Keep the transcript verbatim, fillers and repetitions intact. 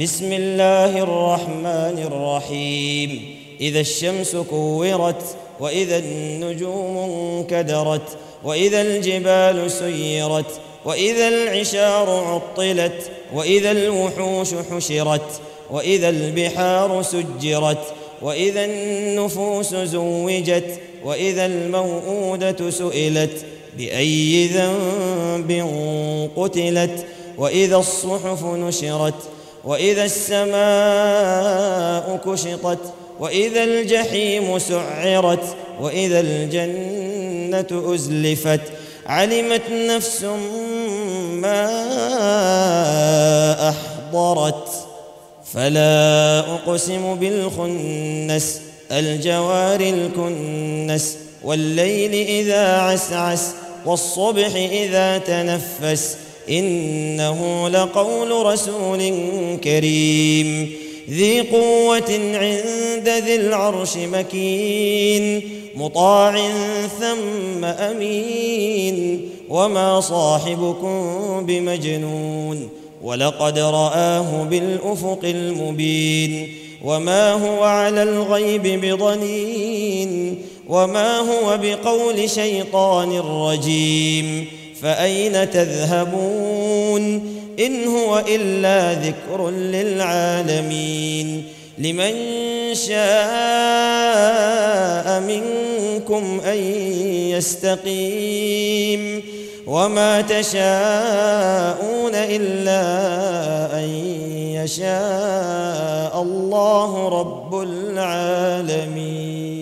بسم الله الرحمن الرحيم إذا الشمس كورت وإذا النجوم انكدرت وإذا الجبال سيرت وإذا العشار عطلت وإذا الوحوش حشرت وإذا البحار سجرت وإذا النفوس زوجت وإذا الموءودة سئلت بأي ذنب قتلت وإذا الصحف نشرت وإذا السماء كشطت وإذا الجحيم سعرت وإذا الجنة أزلفت علمت نفس ما أحضرت فلا أقسم بالخنس الجوار الكنس والليل إذا عسعس والصبح إذا تنفس إنه لقول رسول كريم ذي قوة عند ذي العرش مكين مطاع ثم أمين وما صاحبكم بمجنون ولقد رآه بالأفق المبين وما هو على الغيب بضنين وما هو بقول شيطان رجيم فأين تذهبون إن هو إلا ذكر للعالمين لمن شاء منكم أن يستقيم وما تشاءون إلا أن يشاء الله رب العالمين.